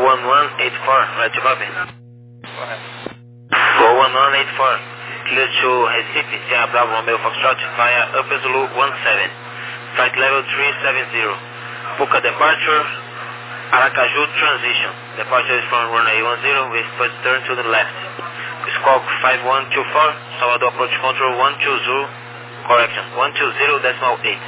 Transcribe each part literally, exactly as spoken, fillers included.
one one eight four, right to copy? Correto. Go one one eight four, clear to Recife, Sierra Bravo Romeo Foxtrot via Upper Zulu one seven, flight level three seven zero, Puka departure, Aracaju transition, departure is from runway one zero with first turn to the left, squawk five one two four, Salvador approach control one two zero, correction, one two zero decimal eight.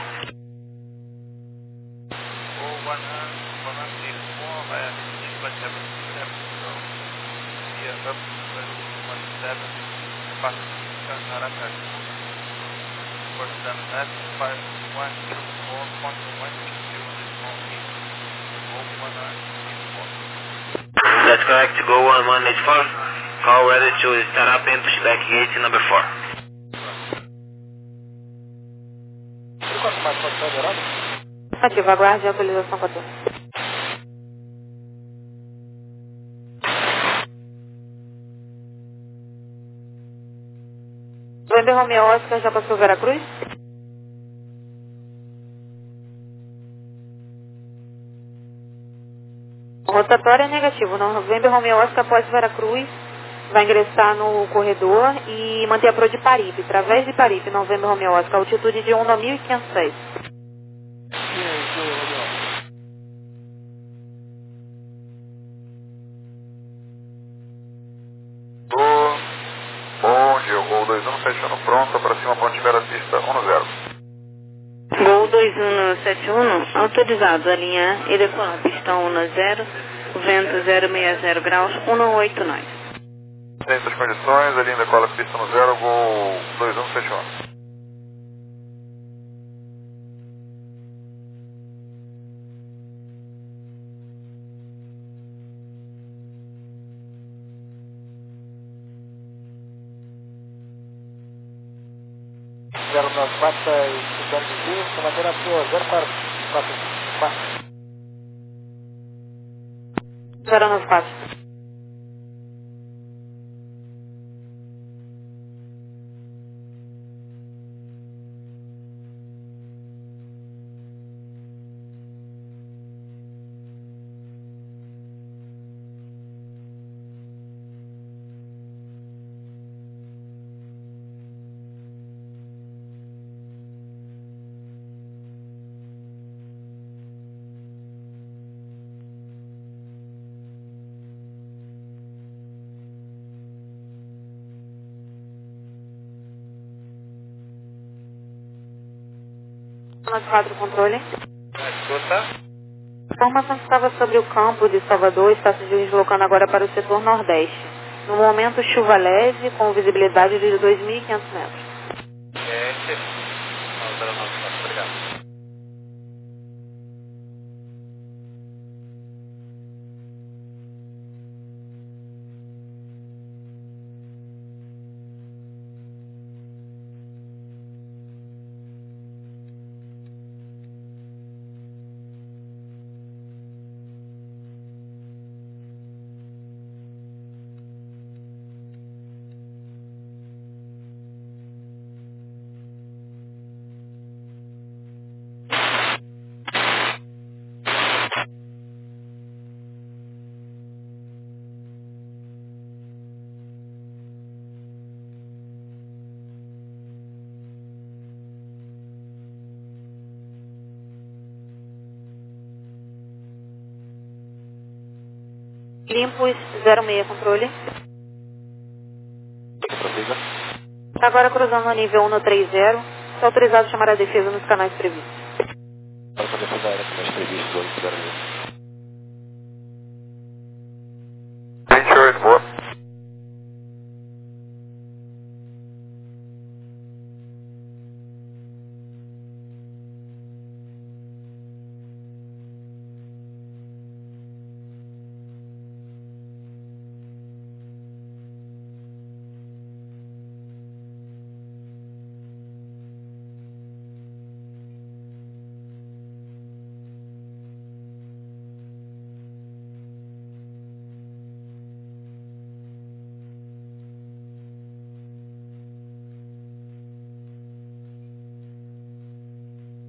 Go one one eight four via Recife, flight level three seven zero, via Upper Zulu one seven, departure from Aracaju, first turn left, five one two four, control one two zero decimal eight. one one eight four. That's correct, go one one eight four, call ready to start up and pushback gate number four. Ativa, aguarde a atualização quatorze. November Romeo Oscar já passou Veracruz? Rotatório é negativo, November Romeo Oscar após Veracruz, vai ingressar no corredor e manter a Pro de Paripe, através de Paripe, November Romeo Oscar, altitude de um mil quinhentos e seis. Bom dia, o Gol dois um fechando pronto, para cima, ponte Vera pista um zero. Gol dois um sete um, autorizado a linha e decolar pista um zero, vento zero seis zero graus, um oito nove. Dentro das condições, a linha decola pista um zero, Gol dois um sete um. zero nove quatro, estudando de vista, comandante a sua, zero quatro quatro. zero nove quatro. nove quatro, controle. Escuta. Informação que estava sobre o campo de Salvador está se deslocando agora para o setor nordeste. No momento, chuva leve com visibilidade de dois mil e quinhentos metros. Sete. zero nove quatro, obrigado. Limpos zero seis, controle. Está agora cruzando no nível um no três zero. Está autorizado a chamar a defesa nos canais previstos. Para a defesa aérea, canais previstos, dois zero seis. vinte e oito, boa.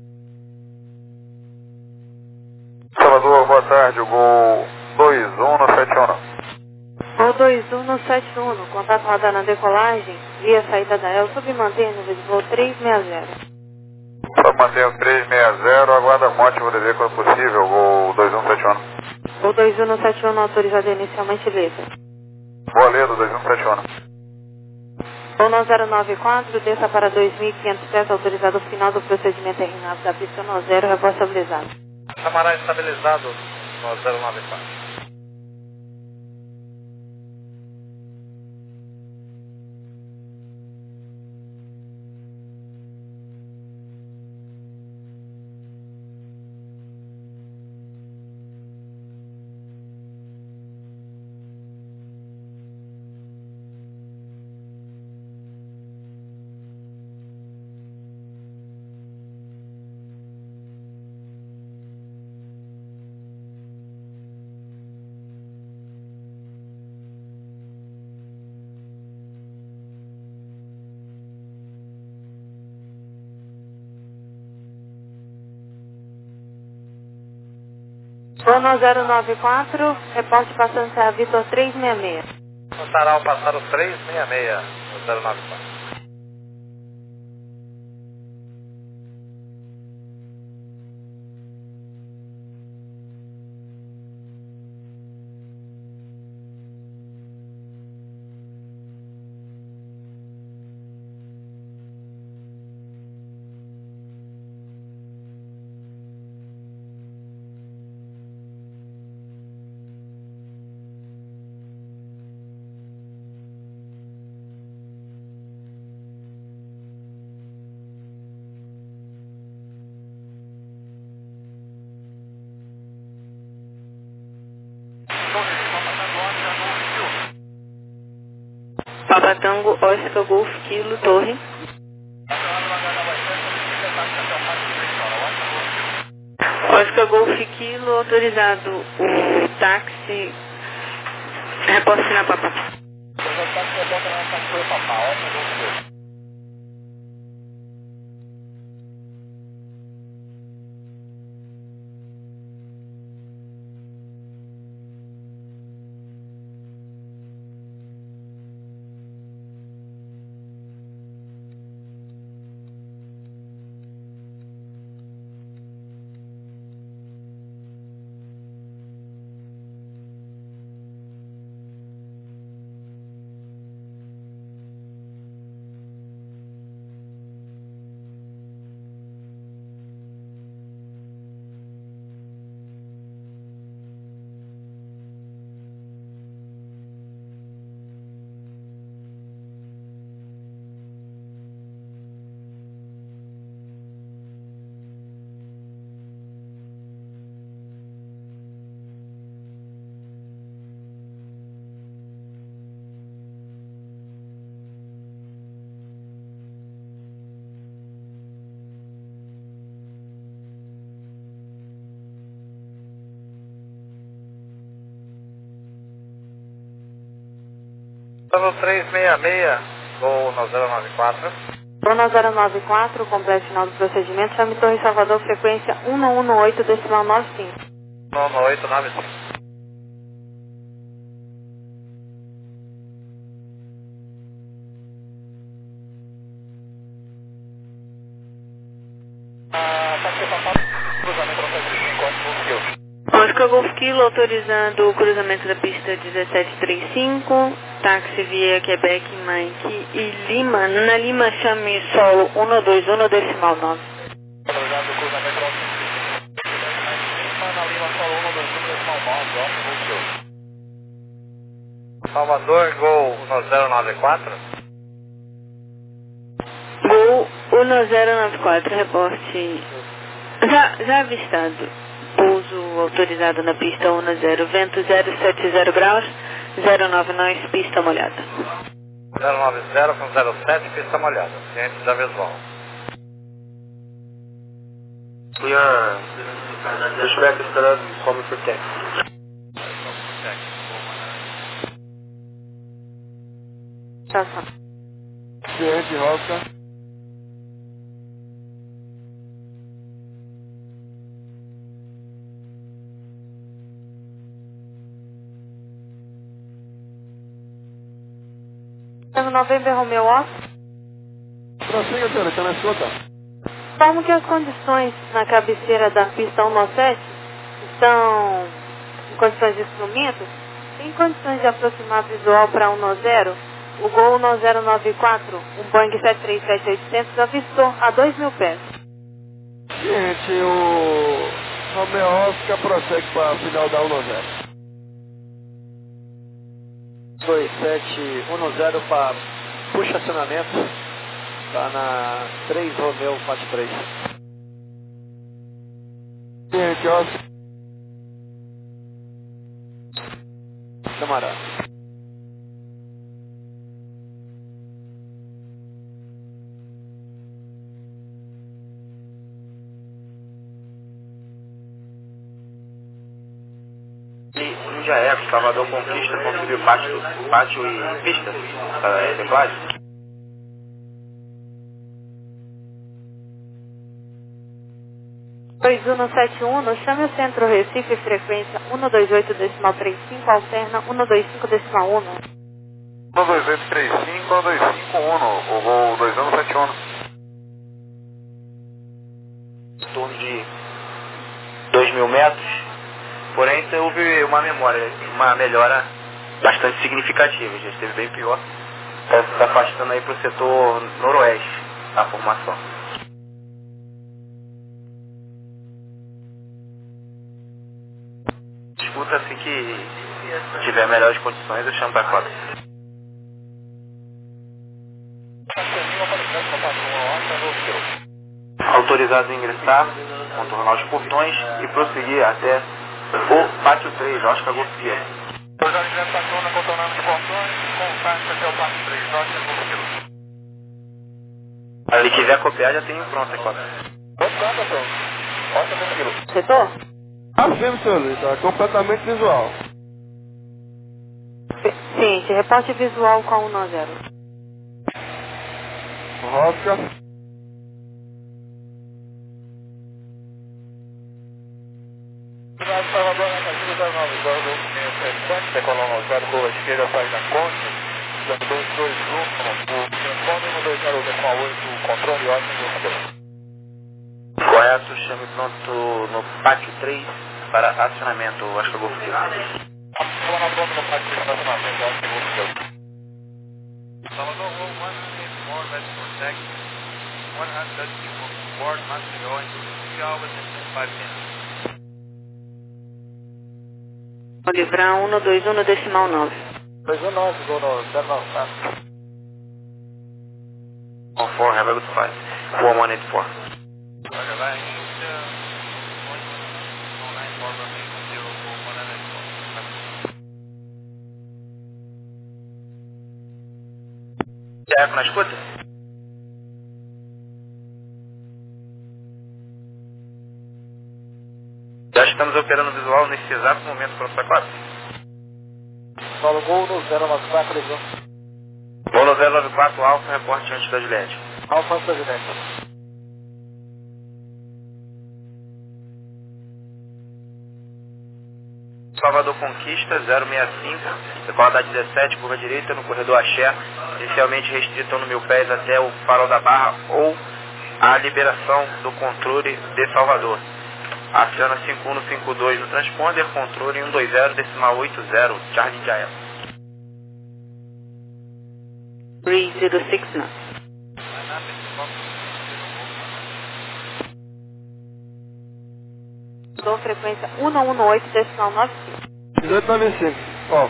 Salvador, boa tarde, o Gol dois um no dois um sete um, contato rodar na decolagem, via saída da El, submanter nível de voo trezentos e sessenta. Só mantenha o trezentos e sessenta, aguarda a morte, vou dever quando possível, voo dois um sete um. Voo dois um sete um autorizado inicialmente letra. Boa letra, dois um sete um. Voo nove zero nove quatro, desça para dois mil e quinhentos pés, autorizado final do procedimento R nove da pista no zero, repórter estabilizado. Camará estabilizado no zero nove quatro. Voo nove zero nove quatro, reporte passando a Vitor trezentos e sessenta e seis. Passará ao passar o trezentos e sessenta e seis no zero nove quatro. Papa Tango, Oscar Golf, Kilo, Torre. Oscar Golf, Kilo, autorizado o táxi. Reporte na Papa. Estamos trezentos e sessenta e seis, voo no zero nove quatro. Voo nove zero nove quatro, completo final do procedimento, chame Torre Salvador, frequência um um oito, decimal nove cinco. um um oito nove cinco. Oscar Golf Kilo, autorizando o cruzamento da pista dezessete trinta e cinco, táxi via Quebec, Mike e Lima. Na Lima, chame solo um dois um, decimal nove. Autorizado o cruzamento na Lima, solo um dois um, decimal nove. Salvador, Gol no zero nove quatro. Gol um zero nove quatro, reporte. Já, já avistado. Pouso autorizado na pista um zero, vento zero sete zero graus, zero nove nove, pista molhada. zero nove zero com zero sete, pista molhada. Ciente da visual. We are Bushback esperando, come for taxi. Estação. Ciente, Roca. November Romeo Oscar. Prossiga, senhora, está na escuta. Como que as condições na cabeceira da pista cento e sete estão em condições de instrumento? Tem condições de aproximar visual para cento e zero? O Gol cento e noventa e quatro, um Boeing sete três sete oitocentos, avistou a dois mil pés. Gente, o Romeo Oscar prossegue para a final da cento e zero. dois sete um zero para puxa acionamento. Está na três Romeo quatro três. Gente, Oscar. Camarada. Índia Eco, Salvador Conquista, conseguiu pátio, pátio e pista uh, exemplares? dois um sete um, chame o centro Recife, frequência um dois oito decimal trinta e cinco, alterna um dois cinco decimal um. um dois oito três cinco, um dois cinco um, o Gol dois um sete um. Em torno de dois mil metros, porém houve uma memória, uma melhora bastante significativa, já esteve bem pior, está se afastando aí para o setor noroeste a formação. Disputa assim que tiver melhores condições, eu chamo para quatro. Autorizado a ingressar, contornar os portões e prosseguir até o pátio três, Oscar Golfia. Autorizado a ingressar, contornando os portões, contato até o pátio três, Oscar Golfia. Se quiser copiar, já tem pronto, é quatro. Oscar Golfia. Setor? Afirmo, senhor, está completamente visual. Sim, reporte visual com cento e zero. Oscar. Salvador, na Casilda das Novas, dois dois sete, decolou no zero, rua esquerda, sai da Conte, dois dois um, o Antônio dois zero decimal oito, controle ótimo. Correto, chame pronto no pátio três para acionamento, Oscar Golfia. Estou na pronto no pátio três para acionamento, Oscar Golfia. Salvador, roll one eight four, ready for taxi. one hundred board must be going to three hours and twenty-five minutes. Livrar cento e vinte e um decimal nove. dois um nove, Gol no zero nove quatro. On four, have a good flight. four one eight four. Roger, vai Índia, online for Romeo, zero four one eight four. Eco na escuta? Já estamos operando visual nesse exato momento para o quatro. Paulo Gol no zero nove quatro, dois um. Bolo zero nove quatro, Alfa, reporte antes da Juliette. Alfa antes da Juliette. Salvador Conquista, zero seis cinco, decola da dezessete, curva direita no corredor Axé, inicialmente restrito no mil pés até o Farol da Barra ou a liberação do controle de Salvador. Aciona cinco um cinco dois no transponder, controle cento e vinte decimal oito zero, Charlie India. three zero six nine. Dou frequência cento e dezoito decimal noventa e cinco. dezoito noventa e cinco. Ó.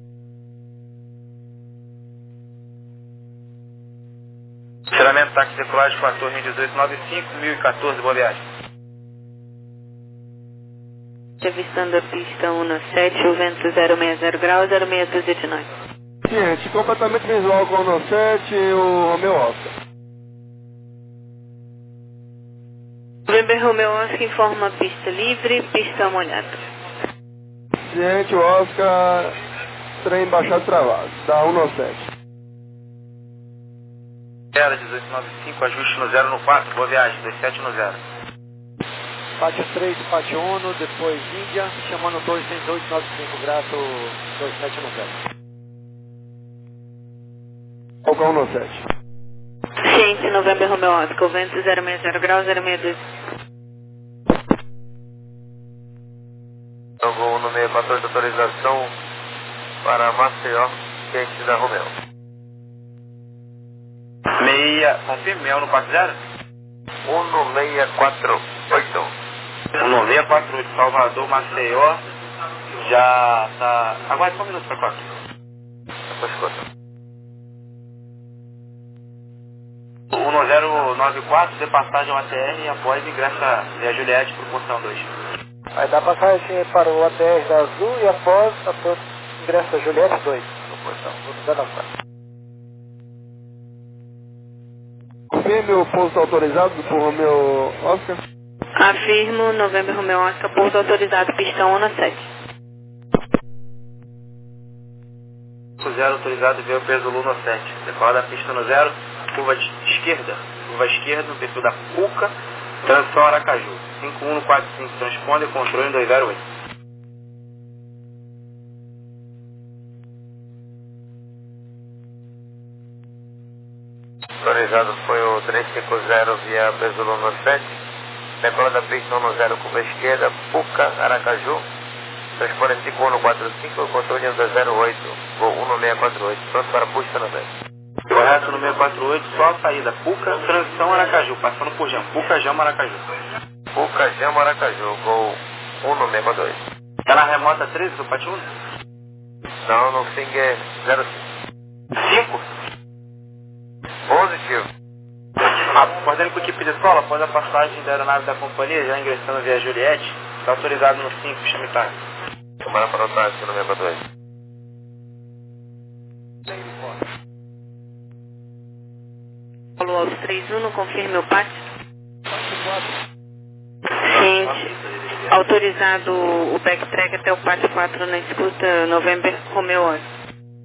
Encerramento táxi decolagem com a torre dezoito noventa e cinco, mil e quatorze, boa viagem. Avistando a pista cento e sete, o vento zero seis zero graus, zero seis dois nove. Gente, completamente visual com o cento e sete e o Romeo Oscar. November Romeo Oscar informa pista livre, pista molhada. Gente, o Oscar, trem baixado travado, da cento e sete. Era dezoito noventa e cinco, ajuste no zero no quatro, boa viagem, dois sete no zero. Pátio três, Pátio um, depois Índia, chamando dois seis oito nove cinco, grato dois sete no zero. Focar um sete. Ciente, November Romeo Oscar, vento zero seis zero graus, zero seis dois. Gol no meio quatorze, autorização para Maceió, ciente da Romeo. Meia, confirme, meia no quatro zero? um seis quatro oito. um seis quatro oito, Salvador, Maceió. Já tá... Aguarde só um minuto para quatro. Depois conta. um zero nove quatro, de passagem ao A T R após ingressa Via Juliette por portão dois. Vai dar passagem para o A T R da Azul e após a ingressa Juliette dois. No portão, vou dar na frente. Confirme o pouso autorizado por Romeo Oscar. Afirmo, November Romeo Oscar, pouso autorizado, pistão um sete. zero autorizado, veio o peso Luna sete. Decola da pista no zero, curva de esquerda, curva esquerda no perfil da Puca, transição Aracaju. cinco um quatro cinco, transponder, controle dois zero oito. Autorizado foi o trezentos e cinquenta via peso Luna sete. Decola da pista no zero, curva esquerda, Puca, Aracaju. Transponder cinco um quatro cinco, controle dois zero oito, voo um seis quatro oito, pronto para puxa na vez. Correto no seis quatro oito, só a saída, Puca, transição Aracaju, passando por Jama, Puca, Jama, Aracaju. Puca, Jama, Aracaju, voo um seis quatro oito. Tá na remota treze do Patiúna? Não, no Finger zero cinco. cinco? Positivo. Ah, coordenando com a equipe de escola, após a passagem da aeronave da companhia, já ingressando via Juliette, está autorizado no cinco, chame tarde. Tomara para o táxi no seis quatro oito. Paulo Alves três um, confirme o pátio. Ciente, autorizado o backtrack até o pátio quatro na escuta November Romeo Oscar.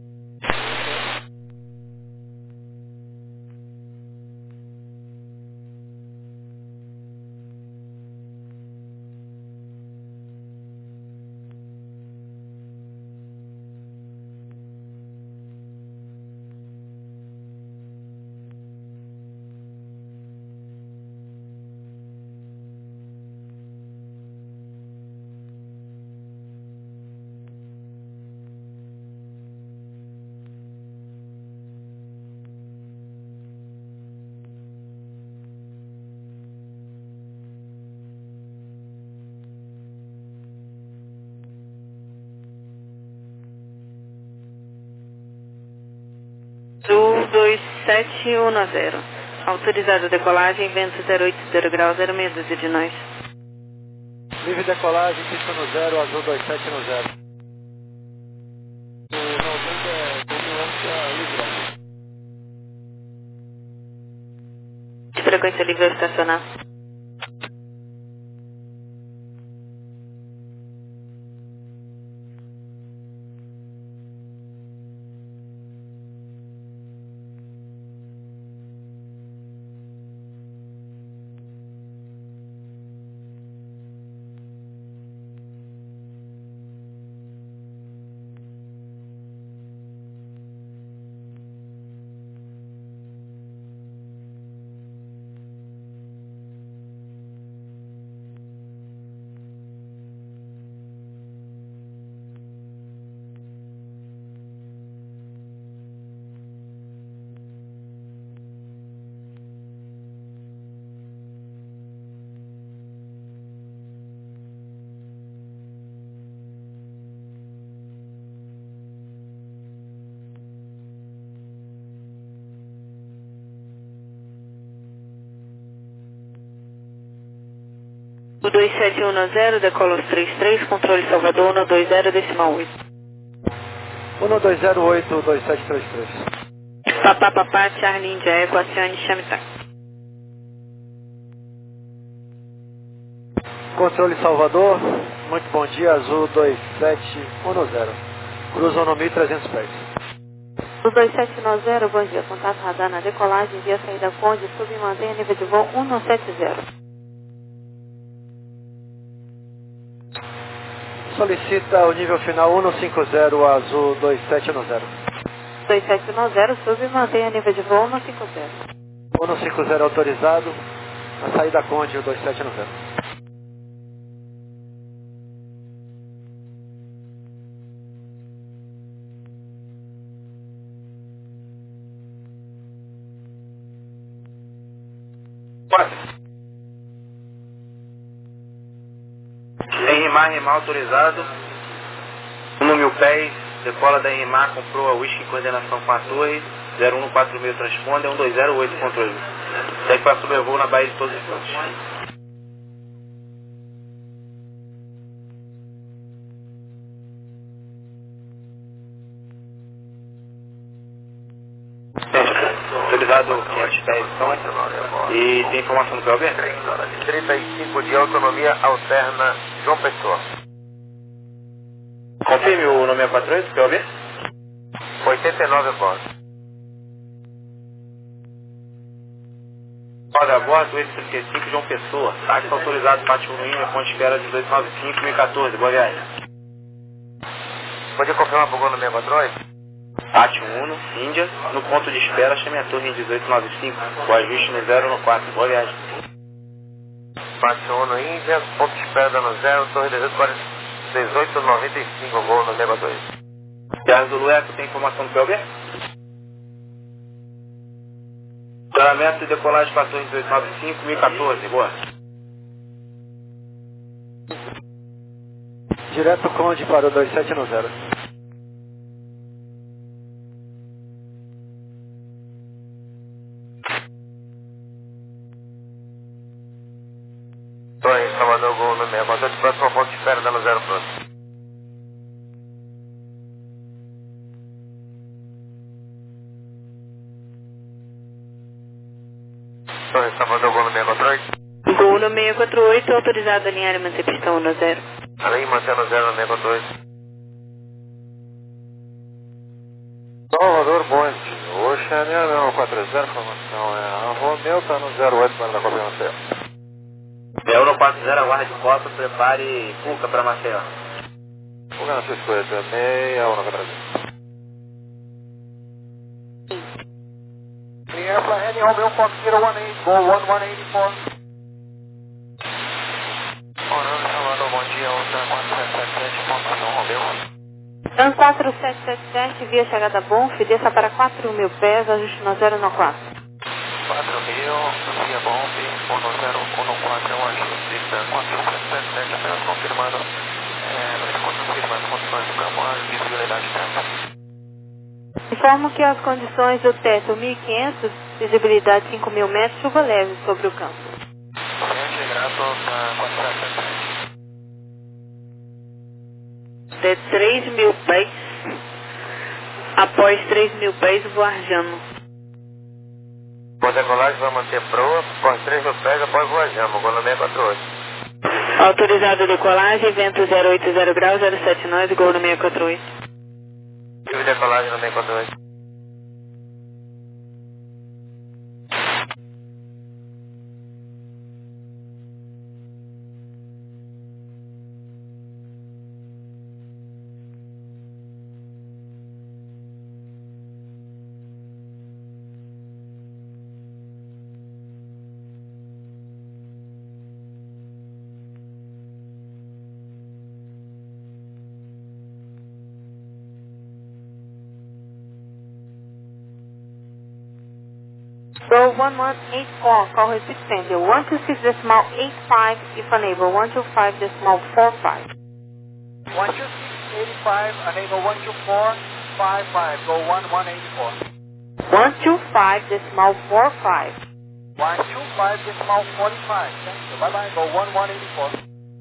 Sul dois sete um zero. Autorizado decolagem, vento zero oito zero graus, zero seis doze de nós. Livre decolagem, pista no zero, Azul dois sete no zero. O November é ambulância livre. De frequência livre ao estacionar. O dois sete um zero, decola os três três, controle Salvador, um dois zero, decimal oito. um dois zero oito, dois sete três três. Papá, papá, Charlie, India, Equacione, chame tá. Controle Salvador, muito bom dia, Azul dois sete um zero. Cruza no mil e trezentos pés. O dois sete um zero, bom dia, contato radar na decolagem, via saída Conde, sub e mantenha nível de voo um sete zero. Solicita o nível final um cinco zero, Azul dois sete um zero. dois sete um zero, sub e mantenha nível de voo no cinco zero. Voo no cinco zero autorizado, na saída Conde, o dois sete um zero. Em Rimar, Rimar autorizado. um mil pés, decola da Rimar, comprou a Whisky em coordenação com a torre. zero um quatro mil transponde, um dois zero oito controle. Segue para sobrevoo na Bahia de Todos os Santos. Autorizado quinhentos dez então. E tem informação do P O B? trinta e cinco de autonomia alterna João Pessoa. Confirme o nome quatro oito, P O B? oitenta e nove bordo. Borda a bordo, oito trinta e cinco, João Pessoa. Táxi autorizado, Pátio Ruim, ponto de espera dezoito noventa e cinco, mil e quatorze, boa viagem. Pode confirmar por gol no seis quatro oito? Pátio Uno, Índia, no ponto de espera, chame a torre em dezoito noventa e cinco, o ajuste no zero no quatro, boa viagem. Pátio Uno, Índia, ponto de espera dando zero, torre dezoito noventa e cinco, gol no seis quatro oito. Terra do Lueco, tem informação do P O B? Treinamento e decolagem para a torre dezoito noventa e cinco, mil e quatorze, boa. Direto Conde para o dois sete um zero. Torre Salvador, gol no seis quatro oito, próximo ponto de espera dando zero próximo. Torre Salvador, gol no seis quatro oito. Gol no seis quatro oito, autorizado a alinhar e manter pistão no zero. Além mantendo zero no seis quatro oito. Salvador Bonde, Oceania não, quatro zero, formação é a Romeu, está no zero oito para da Copa Maceió. Euro quatro zero, aguarde Copa, prepare Fuca para Maceió. O Gana seis cinquenta, meia, um no Brasil. The airplane heading Romeo Fox zero one eight, go one one eight four. Orlando Salvador, bom dia, Ocean quatro sete sete sete, formação Romeo. Dan quatro sete sete sete, via chegada Bonf, desça para quatro mil pés, ajuste no zero no quatro. quatro mil, via Bonf, um zero um quatro, um ajuste, Dan quatro sete sete sete, apenas confirmando, é, confirmando as condições do campo, a visibilidade tempo. Informo que as condições do teto mil e quinhentos, visibilidade cinco mil metros, chuva leve sobre o campo. Gente, grato, na quatro sete sete sete. De três mil pés, após três mil pés, voarjando. Por decolagem vai manter proa, por três mil pés após voajamos, gol no seis quatro oito. Autorizado decolagem, vento zero oito zero graus, zero sete nove, gol no seis quatro oito. Tive decolagem no seis quatro oito. Go one one eight four, call repeat center, one two six decimal eight five, if unable, one two five decimal four five. one two six eight five, enable one two four five five, go one one eight four. one two five decimal four five. one two five decimal forty-five, thank you, bye bye, go one one eight four.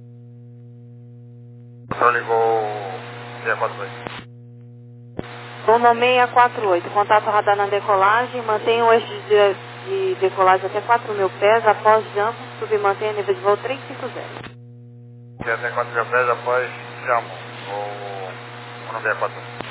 Controle gol seis quatro oito. Rumo seis quatro oito, contato radar na decolagem, mantenha o eixo de, de decolagem até quatro mil pés, após jump, submantenha nível de voo trezentos e cinquenta. Até quatro mil pés após chamo, ou no seis quatro oito.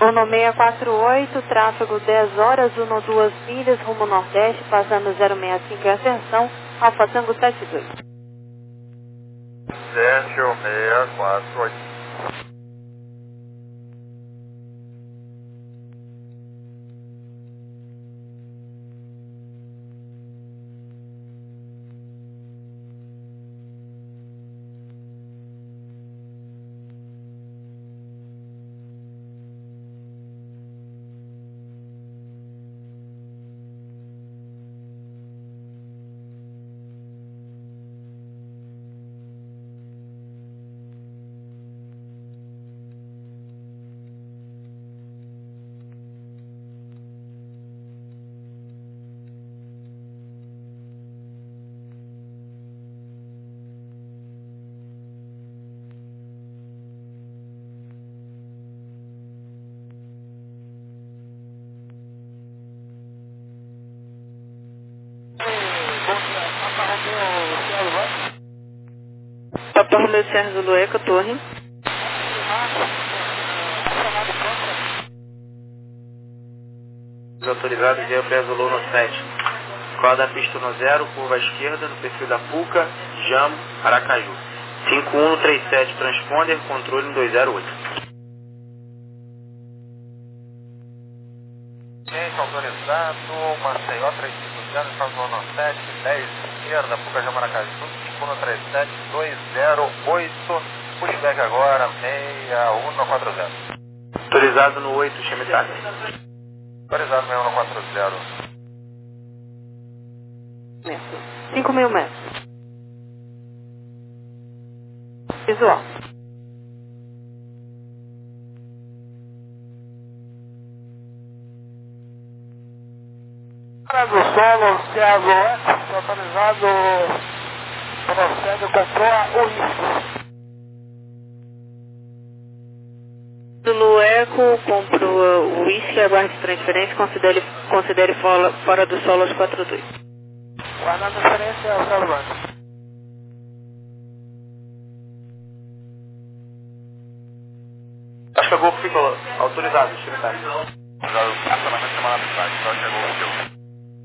Torno seiscentos e quarenta e oito, tráfego dez horas, doze milhas, rumo nordeste, passando zero seis cinco em ascensão, Alfa Tango setenta e dois. Sete, seis, quatro, oito. Papa Romeo Sierra Zulu Eco, torre. Autorizados de Pé Zulu no sete. Escola da pista no zero, curva à esquerda, no perfil da Puca, Jamo, Aracaju. cinco um três sete, transponder, controle no dois zero oito. Gente, autorizado, Maceió três cinco zero, Escola no sete, dez esquerda, Puca, Jamo, Aracaju, cinco um três sete, dois zero oito, pushback agora, seis um quatro zero. Autorizado no oito, Chemitaki. Autorizado seis um quatro zero. cinco mil metros. Visual. Do solo, Thiago, autorizado, procede, comprou o risco. Zulu Eco, comprou o uísque, aguarde transferência, considere, considere fora, fora do solo aos quatro dois. Guardando a transferência, o Thiago Banco. Acho que a Golfo ficou autorizado, Chemitaki. Acionamento semana atrás, só chegou o seu.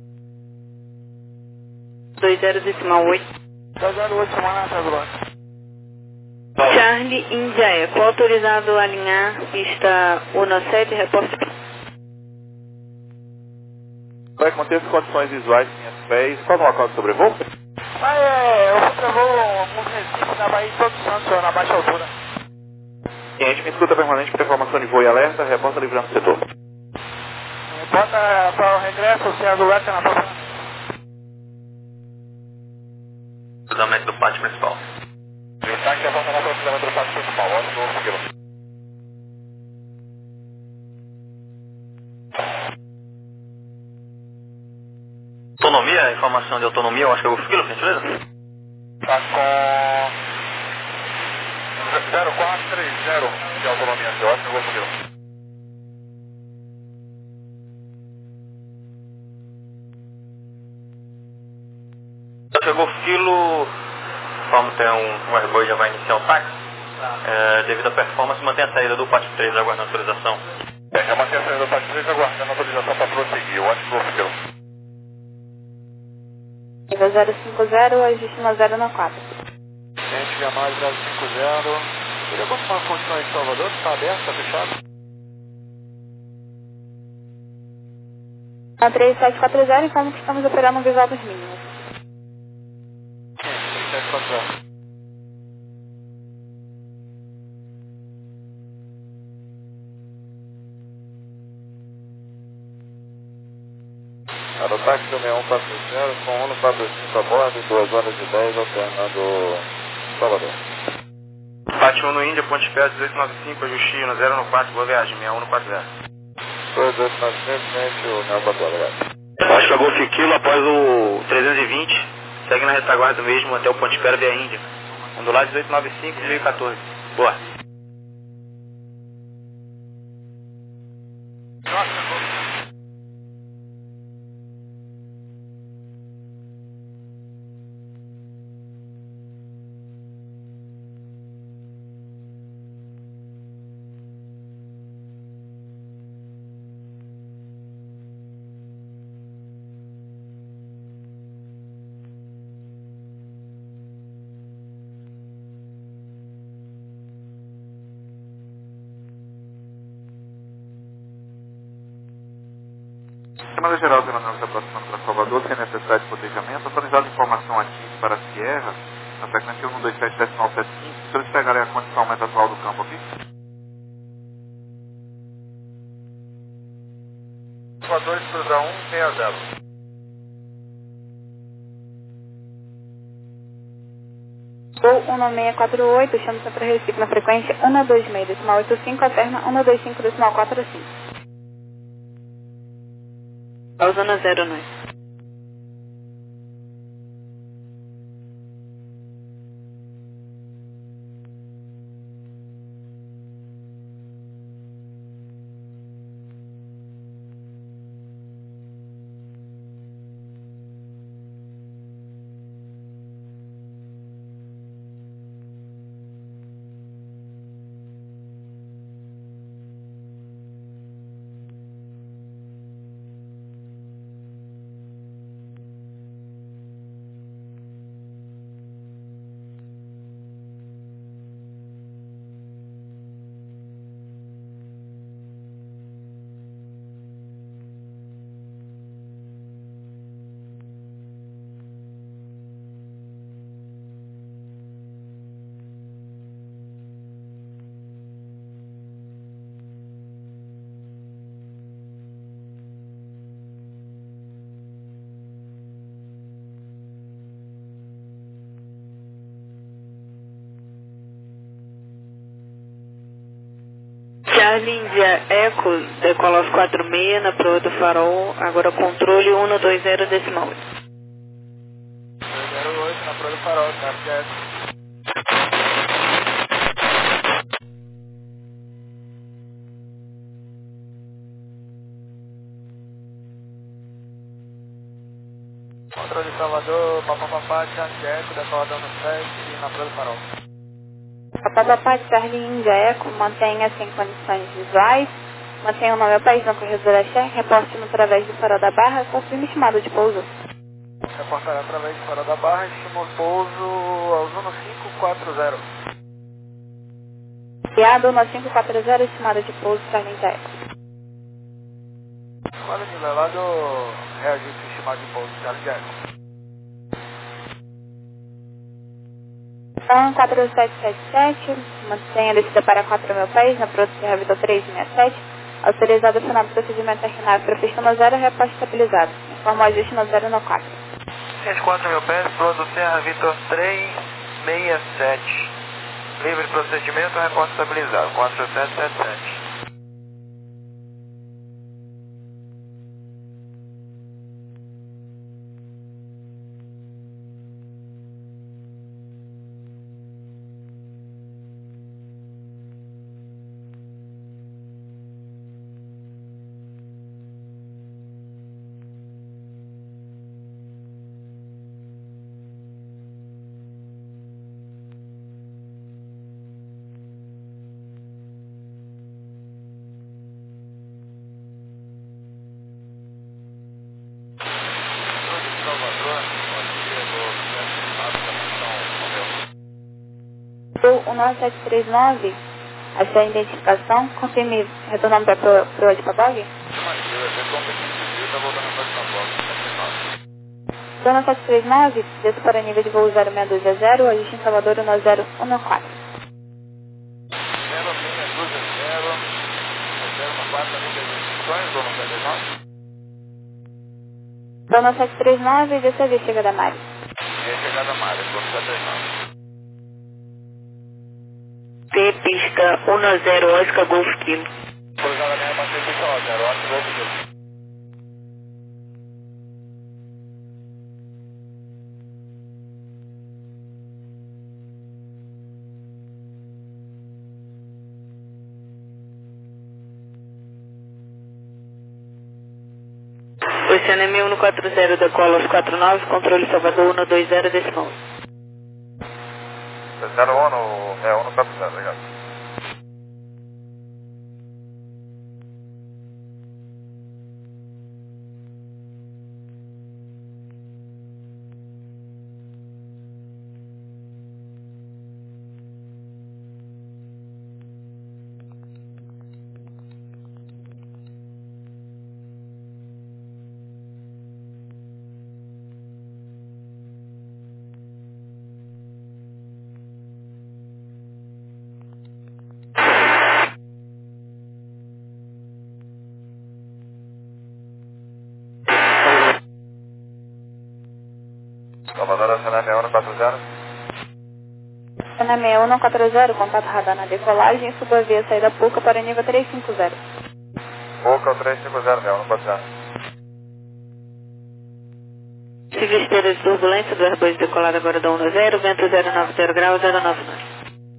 dois zero decimal oito. dois zero oito, semana Thiago Banco. Charlie India Eco, autorizado a alinhar pista um sete, reporte. Vai manter as condições visuais em minhas pés. Qual é o local de sobrevoo? Ah, é, eu sobrevoo no Recife, na Bahia de Todos Santos, na baixa altura. Cliente, me escuta permanente para informação de voo e alerta, reporta livrando o setor. Bota para o regresso, o Thiago Banco na próxima. Cruzamento do pátio principal. Está que avança na cruzamento do pátio principal, ótimo, novo quilômetro. Autonomia, informação de autonomia, eu acho que é o Golfo Kilo, gentileza? Está com zero quatro três zero de autonomia, seu ótimo, novo quilômetro. Chegou o Kilo, como tem um, um airboy já vai iniciar o táxi, é, devido à performance, mantém a saída do pátio três aguardando a autorização. É, já mantém a saída do pátio três aguardando a autorização para prosseguir, ótimo, novo quilômetro. Nível zero cinco zero, ajuste no zero no quatro. Gente, Gamage zero cinco zero. Queria confirmar as condições de Salvador, está aberto, está fechado? Na três sete quatro zero, informo que estamos operando um visual dos mínimos. três sete quatro zero. Era o táxi do seis um quatro zero com um quatro cinco a bordo, duas horas e dez alternando Salvador. Pátio um no Índia, Ponte Pé dezoito noventa e cinco, ajuste no zero no quatro, boa viagem, seis um no quatro zero. dois dois nove zero, frente o Neo quatro zero. Acho que a Golf Kilo, após o trezentos e vinte, segue na retaguarda mesmo até o Ponte Pé via Índia. Ondulado dezoito noventa e cinco, mil e quatorze. Boa. Comando Geral de Aeronáutica se aproximando para Salvador, sem necessidade de cotejamento. Atualizada informação aqui para a Sierra, na frequência um dois sete sete nove sete cinco. Se eles pegarem a condição aumento atual do campo aqui. Salvador, cruza um seis zero. Voo um nove seis quatro oito, chama-se para Recife na frequência um dois seis decimal oito cinco, alterna um dois cinco decimal quatro cinco. Pausando zero nove. Charlie India Eco, decola aos quatro seis na proa do farol, agora controle um dois zero decimal oito. zero oito na proa do farol, Charlie Eco. Controle de Salvador, papapá, Charlie Eco, decolador no sete na proa do farol. Papapá, Charlie India Eco, mantenha-se em condições visuais, mantenha o nome ao país na corredora cheque, reporte-no através do farol da Barra, confirme chamada de pouso. Reportará através do farol da Barra, estimou pouso aos um cinco quatro zero. Piado um cinco quatro zero, estimada de pouso, Charlie India Eco. Olha, de levado, reajuste estimado de pouso, Charlie India Eco. Então, quatro sete sete sete, mantenha a descida para quatro mil pés, na proa do Serra Vitor trezentos e sessenta e sete, autorizado o final do procedimento terminal para pista no zero, reposte estabilizado. Informa o ajuste no zero no quatro. cento e quatro mil pés, proa do Serra Vitor trezentos e sessenta e sete. Livre procedimento, reposte estabilizado, quatro sete sete sete. um nove sete três nove, a sua identificação, confirme, retornando para a proa de Pabog. Zona sete três nove, desça para nível de voo zero seis dois zero, ajuste em Salvador um zero um quatro. Zona sete três nove, desça a chega da Mari. Chegada da Mari, zona sete três nove. P, pista um zero, Oscar Golf Kilo. Cruzada minha, passei pista lá, zero, Oscar Golf Kilo. Oceano M um quatro zero, decola aos quatro nove, controle Salvador um dois zero decimal. zero um, é um quatro zero, obrigado. na seis um quatro zero, contato radar na decolagem, suba via saída Puca para nível trezentos e cinquenta. Puca trezentos e cinquenta, seis um quatro zero. Siga esteira de turbulência do Airbus decolado agora da um zero, vento zero nove zero graus, zero nove nove.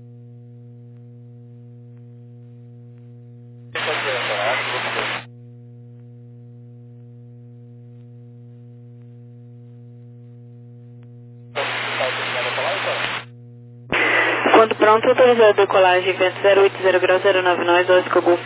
Quando pronto, autorizado a decolagem, vento zero oito zero graus, zero nove nove, Oscar Golf.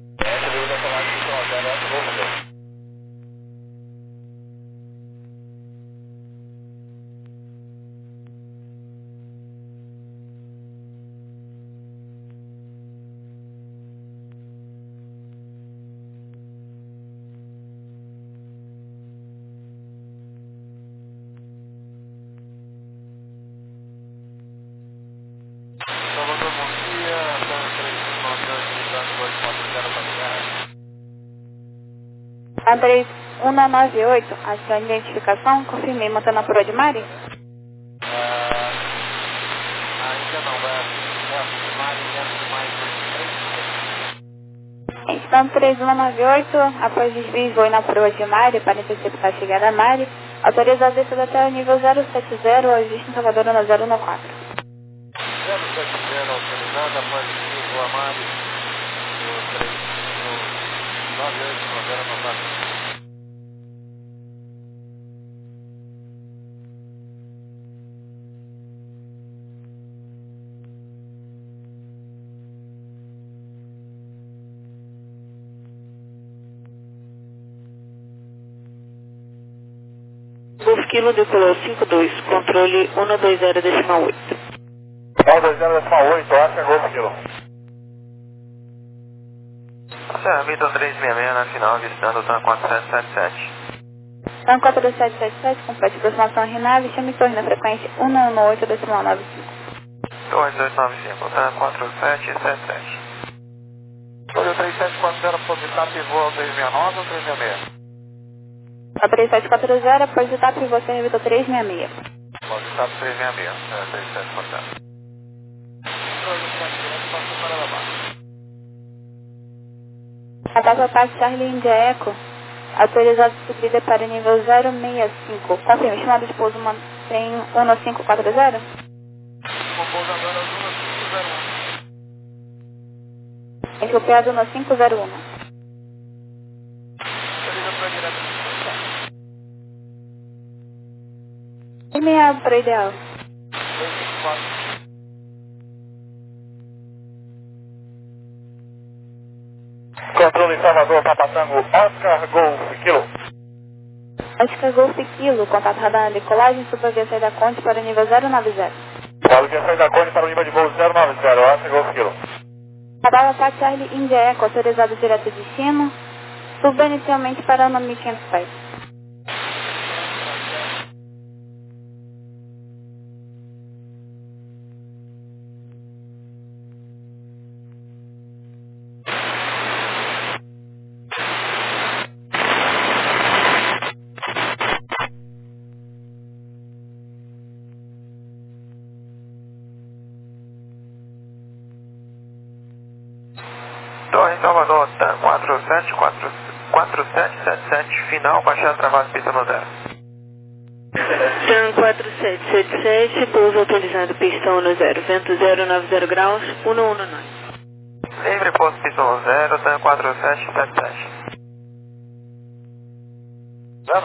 A três um nove oito, acho a identificação, confirmei, mantendo a proa de Mari. Ah, ainda não, vai afirmar e mais Então, três um nove oito, após desvio, vou na proa de Mari para interceptar a chegada a Mari. Autorizado a descida até o nível zero sete zero, ajuste em Salvador no zero um quatro. zero sete zero autorizado, após desvio, a Mari, no três nove oito zero um quatro. Golf Kilo decolou cinco dois, controle um dois zero decimal oito. um dois zero decimal oito, Oscar Golf Kilo. Serra Vitor trezentos e sessenta e seis na final, avistando o TAM quatro sete sete sete. TAM quatro sete sete sete, complete aproximação Rinave, chame torre na frequência um um oito decimal nove cinco. dois oito nove cinco, TAM quatro sete sete sete. Olha o três sete quatro zero, positar pivô ao três seis nove ou três seis seis? A três sete quatro zero, após o TAP, você Vitor trezentos e sessenta e seis. Positar três seis seis, é, três sete quatro zero. A Tapa Pass Charlie India Echo, autorizado subida para nível zero seis cinco. Confirma, chamado de pouso mantém um cinco quatro zero? Encropeado no cinco zero um. E meia para o ideal. Controle Salvador, Papatango, Oscar Golf Kilo. Oscar Golf Kilo, contato radar na decolagem, suba via saída Conte para o nível zero nove zero. Falo via saída Conte para o nível de voo zero nove zero, Oscar Golf Kilo. Radar Apache Charlie India Echo, autorizado direto de destino, suba inicialmente para o mil e quinhentos pés. Torre Salvador, TAM quatro sete quatro sete sete sete, final, baixar travado, pista no zero. TAM quatro sete sete sete, pouso autorizado, pista um zero, vento zero nove zero graus, um um nove. Livre, posto pista no zero, TAM quatro sete sete sete. Zero?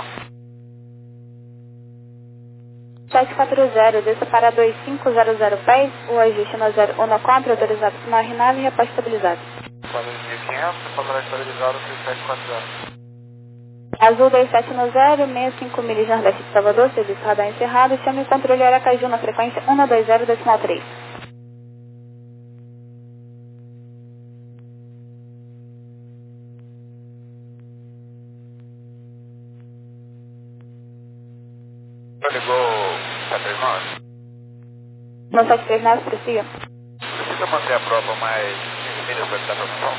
sete quatro zero, desça para dois cinco zero zero pés, o ajuste no zero um quatro, autorizado sinal Rinave e reposto estabilizado. Para dois mil e quinhentos, para estabilizado três sete quatro zero. Azul dois sete zero, sessenta e cinco milhas nordeste de Salvador, serviço radar encerrado, chame o controle Aracaju na frequência um dois zero decimal três. Não ligou sete três nove? No sete três nove, prossiga. Precisa manter a prova mais quinze milhas para estar promoção?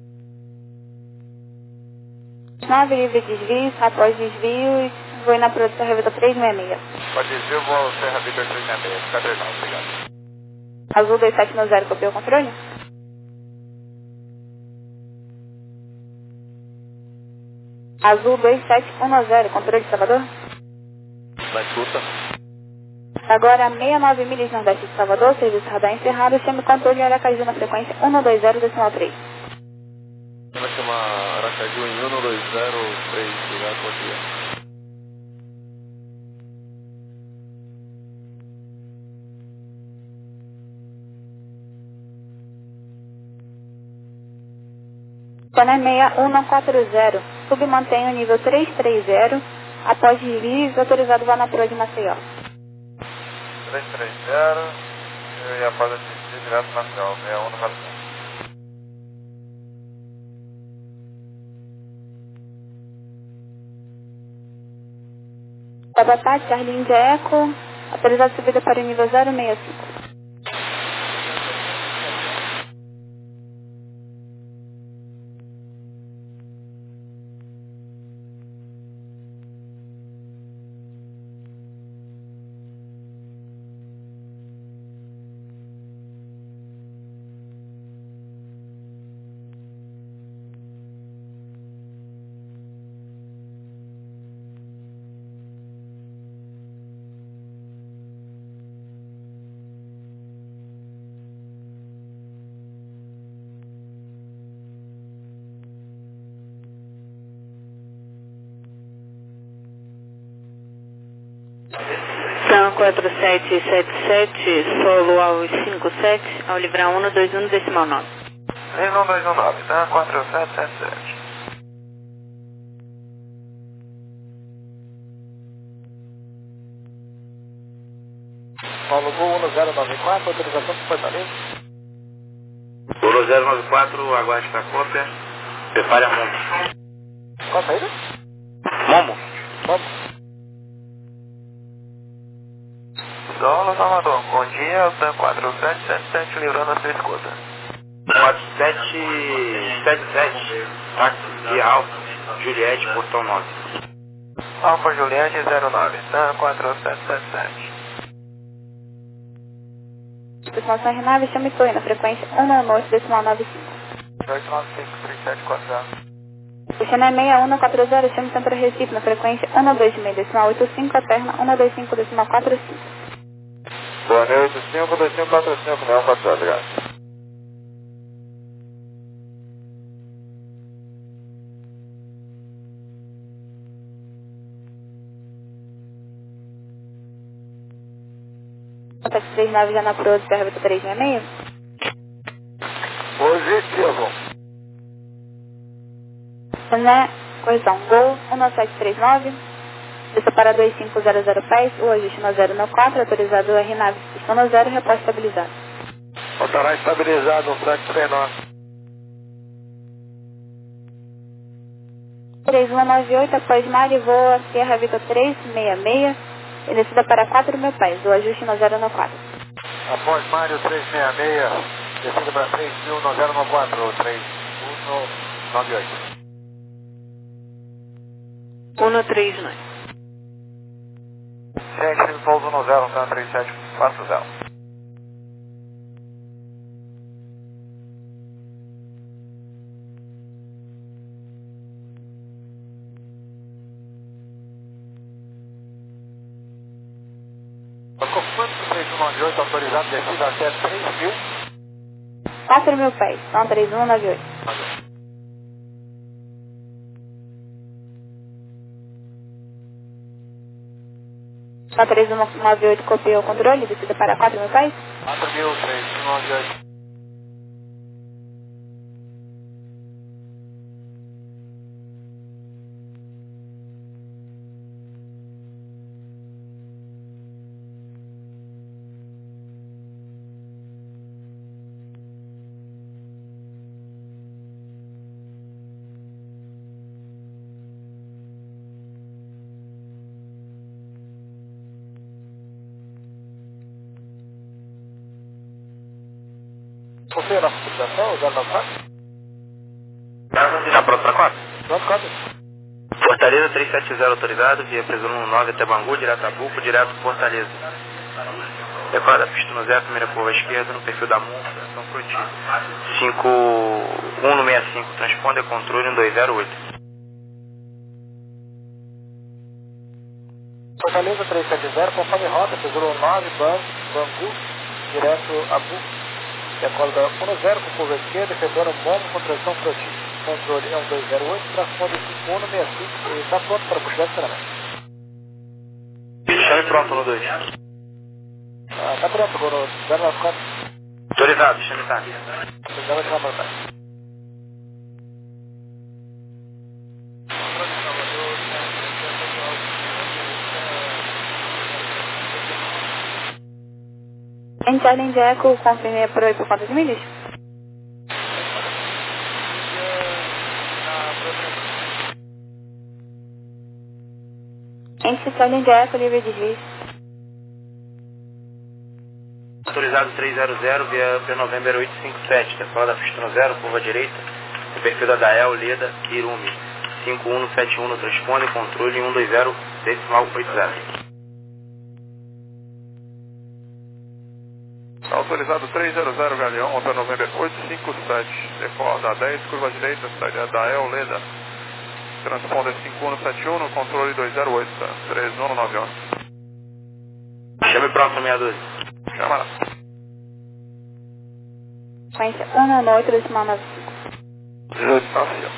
nove livre de desvios, após desvios, vou na produção Serra Vitor trezentos e sessenta e seis. Pode desvio, vou Serra Vitor trezentos e sessenta e seis, fica três nove, obrigado. Azul dois sete um zero, copiou o controle? Azul dois sete um zero, controle de Salvador? Na escuta. Agora seis a nove milhas nordeste de Salvador, serviço radar encerrado, chame controle em Aracaju na frequência um dois zero decimal três. Vai chamar Aracaju em um dois zero três, obrigado, bom dia. Cané seis um quatro zero, submantém o nível trezentos e trinta, após deslize, autorizado vá na proa de Maceió. trezentos e trinta e após a deslize direto na Maceió, seis um quatro zero. Tabapá, Charlie India Eco, autorizado subida para o nível zero seis cinco. quatro sete sete sete, solo aos cinco sete, ao livrar um dois um decimal nove. seis um dois um nove, tá? quatro sete sete sete. Paulo Gol um zero nove quatro, autorização para Fortaleza. Polo zero nove quatro, aguarde para cópia. Prepare a Momo. Qual a saída? Momo. Vamos. Solo Salvador, bom dia, TAM quatro sete sete sete, livrando a sua escuta. quatro sete sete sete, táxi de Alfa, Juliette, portão nove. Alfa Juliette zero nove, TAM quatro sete sete sete. Pessoal São Renave, chame Torre na frequência um nove decimal nove cinco. oito nove cinco três sete quatro zero. Cané seis um quatro zero, chame Centro Recife na frequência um dois seis decimal oito cinco, alterna um dois cinco decimal quatro cinco. Boa noite, cinco dois cinco quatro cinco, não, quatro zero, obrigado. Contato três nove já na proa de Serra três seis seis. Positivo. Cané, correção, Gol um sete três nove. Desça para dois cinco zero zero pés, o ajuste no zero no quatro, autorizado R nave, pistão no zero, repórter estabilizado. Voltará estabilizado, um sete três nove. três um nove oito, após Mari, voa Sierra Vitor três seis seis, e descida para quatro mil pés, o ajuste no zero no quatro. Após Mário três seis seis, descida para três mil no zero no quatro, três um nove oito. um três nove. Sete, pouso no zero, TAM três sete quatro zero. Quanto três um nove oito, autorizado descida até três mil? quatro mil pés, então três um nove oito. Então três um nove oito, copiou o controle, descida para quatro mil pés. quatro mil, três um nove oito. Você na fundação, zero nove quatro? Está pronto para quatro? Pronto, quatro. Fortaleza trezentos e setenta autorizado, via Presumo nove até Bangu, direto a Buco, direto Fortaleza. Decola da pista no zero, primeira curva à esquerda, no perfil da Monza, São Frutino. cinco um no sessenta e cinco, transponder controle um dois zero oito. Fortaleza três sete zero, conforme rota, Tesouro nove, Bangu, Bangu, direto a Bu. Decola da um zero com curva à esquerda, efetuando Momo contra São Frutino. Controle é um dois zero oito, transponder cinco um no sessenta e cinco e está pronto para puxar o acionamento. Chame pronto no dois. Ah, tá pronto, Goro. zero nove quatro. Autorizado, chame tá. Precisava de uma vantagem. Em Charlie Eco, confirmei a prova por conta de milícia. Em Charlie Eco, livre de juiz. Autorizado três zero zero via P November oito cinco sete, decola da pista no zero, curva direita, no perfil da Dael, Leda, Irumi. cinco um no setenta e um no transponder, controle um dois zero, decimal oito zero. Autorizado três zero zero, Galeão, P November oito cinco sete, decola da dez, curva direita, cidade da El, Leda. Transponder cinco um no setenta e um, no controle dois zero oito, três um no nove um. Chame pronto no meia dúzia. Chama lá. Sequência um no oito, decimal nove cinco. dezoito, nove.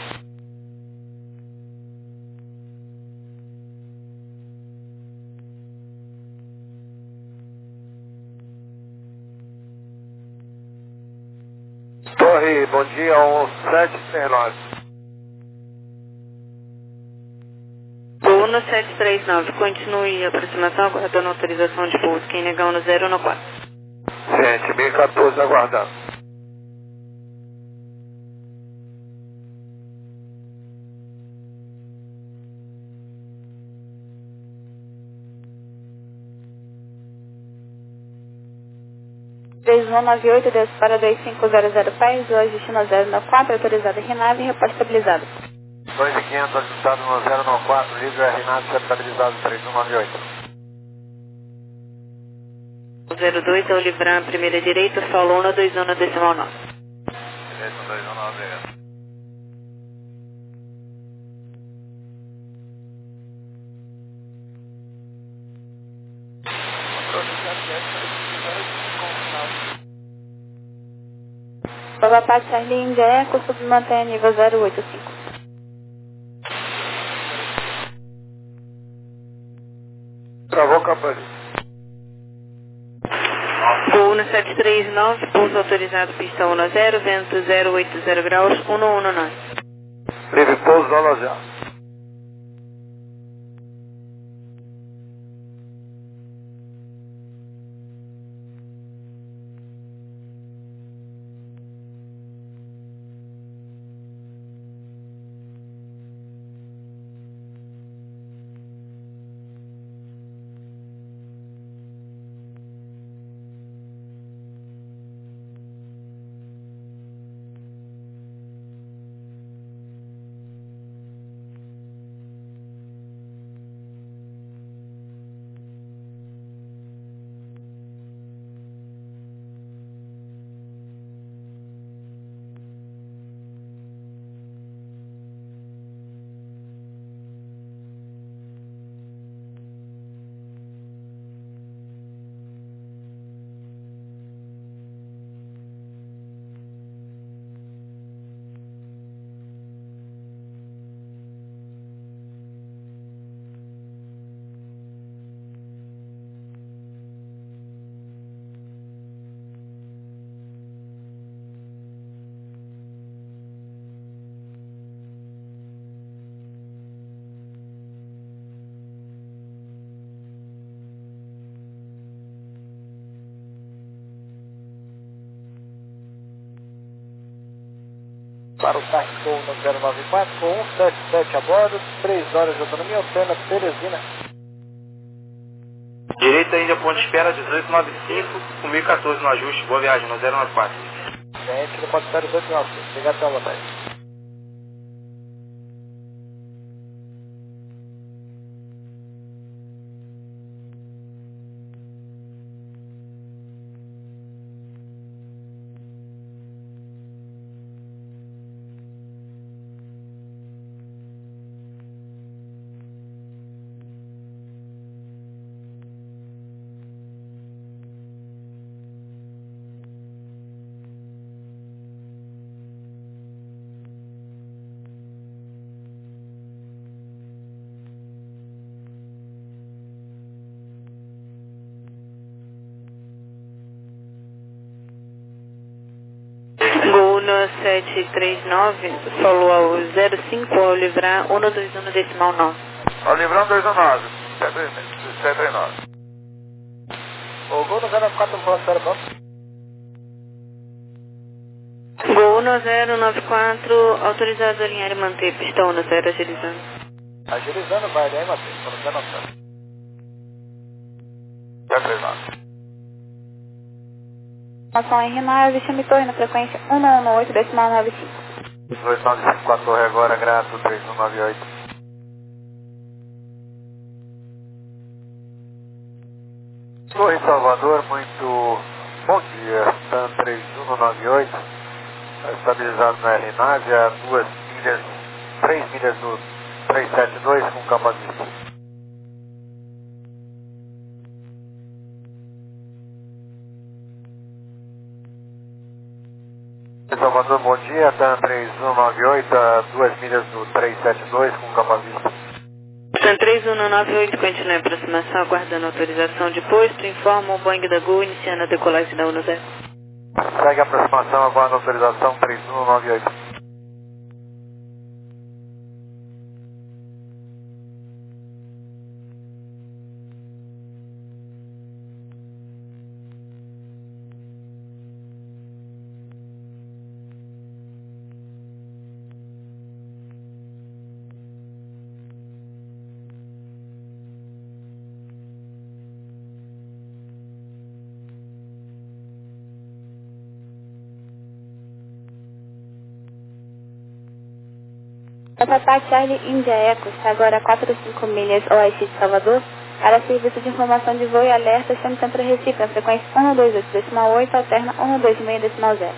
Torre, bom dia, um sete seis nove. Voo no sete três nove, continue a aproximação, aguardando autorização de pouso. Quem negar no zero no quatro. Gente, mil e quatorze aguardando. três um nove oito, Deus para dois cinco zero zero Paz, hoje destino zero no quatro, autorizado Renave e repórter estabilizado. dois mil e quinhentos, ajustado no zero nove quatro, livre R N A V, estabilizado três um nove oito. zero dois, ao livrar a primeira direita, solo um no dois um no decimal nove. Direito dois um nove. Pela parte Charlie India Eco, submantém nível zero oito cinco. Travou campanha. Voo no sete três nove, pouso autorizado, pista um no zero, vento zero oito zero graus, um no um no nove. Livre pouso, zona zero. Para o táxi no zero nove quatro, com um sete sete a bordo, três horas de autonomia, Altena Teresina. Direita ainda ponto de espera dezoito nove cinco, com mil e quatorze no ajuste, boa viagem no zero nove quatro. Gente, no ponto de espera dezoito nove cinco, obrigado pela vantagem. no sete três nove, solo ao zero cinco, ao livrar um dois um decimal nove. Ao livrar um dois um nove, sete três nove. O Gol no zero nove quatro, ponto zero, ponto. Gol no zero nove quatro, autorizado a alinhar e manter pistão no zero, agilizando. Agilizando, vai alinhar e manter, no zero nove quatro. sete três nove. Informação R nove, chame torre na frequência um um oito decimal nove cinco. dois nove cinco quatro, torre agora, grato, três um nove oito. Torre Salvador, muito bom dia, TAM três um nove oito, estabilizado na R nove a duas milhas, três milhas do três sete dois com capa vista. Salvador, bom dia, TAM três um nove oito a duas milhas do três sete dois com capa vista. TAM três um nove oito, continua a aproximação, aguardando autorização de posto, informa o Boeing da Gol, iniciando a decolagem da um zero. Segue a aproximação, aguarda autorização três um nove oito. Tata Charlie India Eco está agora a quatro cinco milhas oeste de Salvador para serviço de informação de voo e alerta, chame Centro Recife na frequência um dois oito decimal oito, alterna um dois seis decimal zero.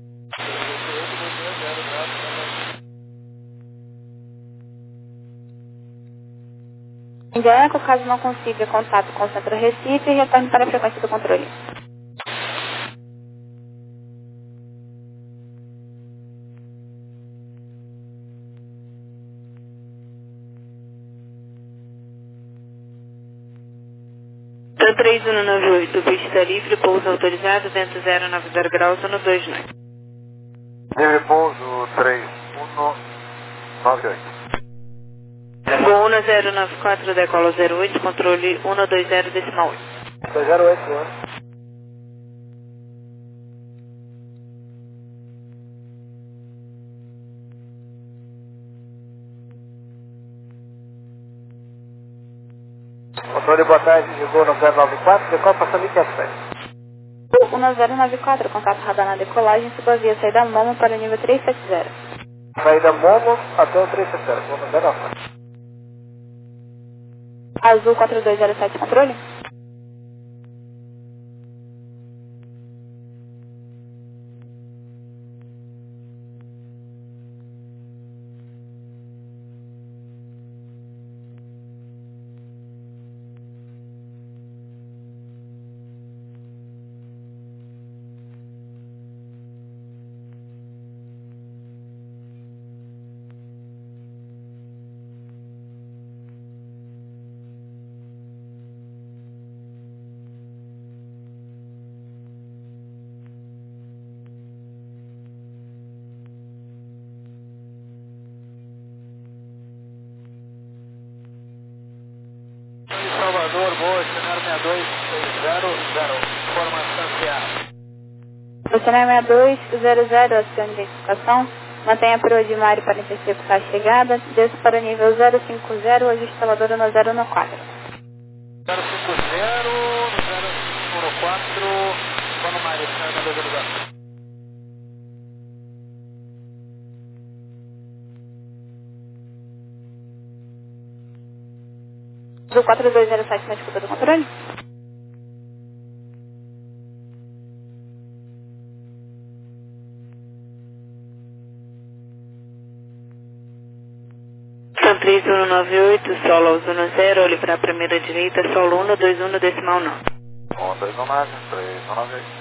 India Eco, caso não consiga contato com o Centro Recife, retorne para a frequência do controle. TAM três um nove oito, pista livre, pouso autorizado, vento zero nove zero graus, um dois nove. Livre pouso três um nove oito. Gol um zero nove quatro, decola zero oito, controle um dois zero decimal oito. dois zero oito, né? Controle, boa tarde, de Gol no zero nove quatro, decola passando aqui a frente. um zero nove quatro, contato radar na decolagem, suba via saída Momo para o nível três sete zero. Saída Momo até o três sete zero, Gol no zero nove quatro. Azul quatro dois zero sete, controle. Salvador, Gol, cenário seis dois zero zero, informação fiável. O cenário seis dois zero zero, acione de identificação, mantenha por ordinário para interceptar a chegada, desça para o nível zero cinco zero, ajuste Salvador no zero um quatro. zero cinco zero, zero um quatro, vamos mais, na localização. Azul quatro dois zero sete na escuta do controle. TAM três um nove oito, solo ao zona zero, olhe para a primeira direita, solo um dois um decimal nove. um dois um nove, três um nove oito.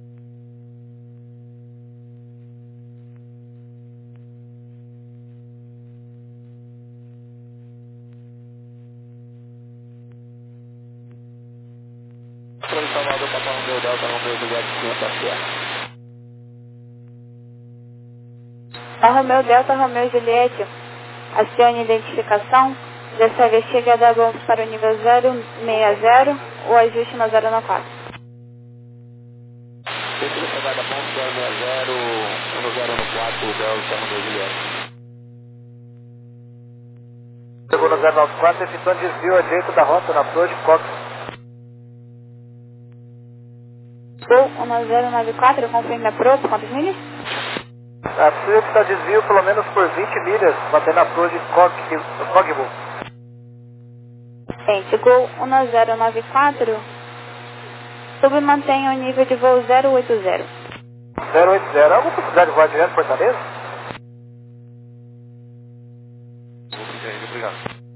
Controle Salvador, Papai Romeu, Delta Romeu, Juliette, Cinco, Sierra. Romeu Delta, Romeu Juliette. Acione identificação. Dessa vez chega a dar bom para o nível zero seis zero, o ajuste no zero no quatro. Deixa eu pegar da ponte zero seis zero, no zero no quatro, Delta, Romeu Juliette. Segundo zero nove quatro, efetuando desvio à direita da rota na Approach Cox. Gol um zero nove quatro, confirme a Pro, quantas milhas? A possível evitar desvio pelo menos por vinte milhas, mantendo a Approach Cogbo. Gente, Gol um zero nove quatro, submantenha o nível de voo zero oito zero. zero oito zero, alguma possibilidade de voar direto para Fortaleza? Obrigado.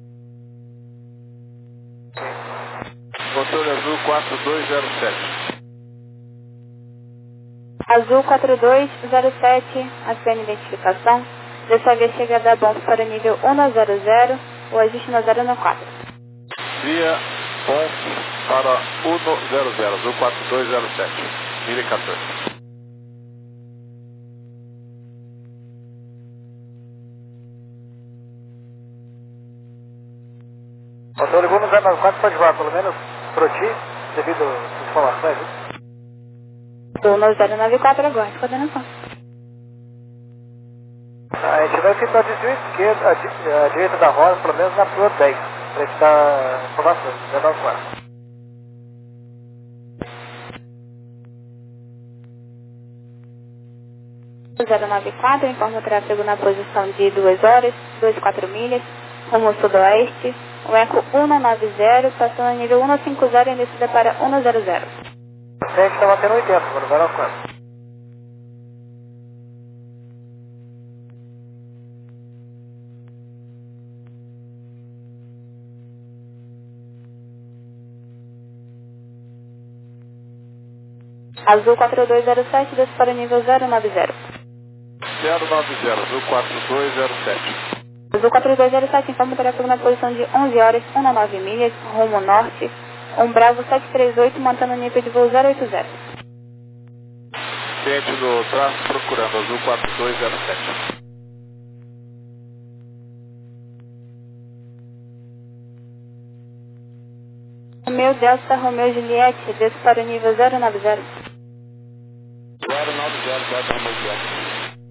Controle azul quatro dois zero sete. Azul quatro dois zero sete, acione identificação. Dessa vez chega a dar bom para o nível um zero zero, o ajuste no zero no quatro. Via bom para um zero zero, azul quatro dois zero sete, mil e quatorze. Controle Gol no zero nove quatro pode voar, pelo menos pro ti, devido às informações. Gol no zero nove quatro agora, coordenação. A gente vai efetuar desvio esquerdo, a, di a direita da roda, pelo menos na Pro dez, para evitar informações, zero nove quatro. zero nove quatro, informa o tráfego na posição de duas horas, vinte e quatro milhas, rumo sudoeste. O Eco um nove zero, passando no nível um cinco zero e descida para um zero zero. A gente está mantendo oitenta, agora zero nove quatro. Azul quatro dois zero sete, desce para o nível zero nove zero. zero nove zero, azul quatro dois zero sete. Azul quatro dois zero sete, informa o tráfego na posição de onze horas, dezenove milhas, rumo norte. Um Bravo sete três oito, mantendo o nível de voo zero oito zero. Cliente do tráfego procurando azul quatro dois zero sete. Romeu Delta, Romeu Juliette, desce para o nível zero nove zero. zero nove zero, Delta, Romeu Juliette.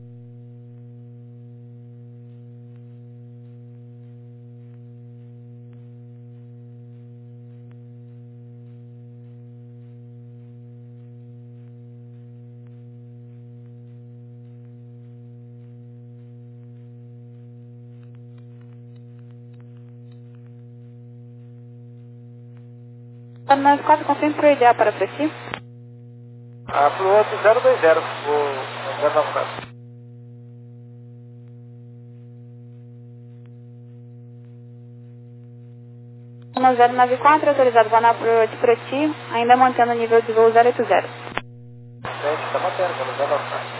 zero nove quatro, confirme para o ideal para Preci. A Pro outro zero dois zero, o zero nove quatro. um zero nove quatro, autorizado para na Pro de Preci, ainda mantendo o nível de voo zero oito zero. A gente está mantendo, zero nove quatro.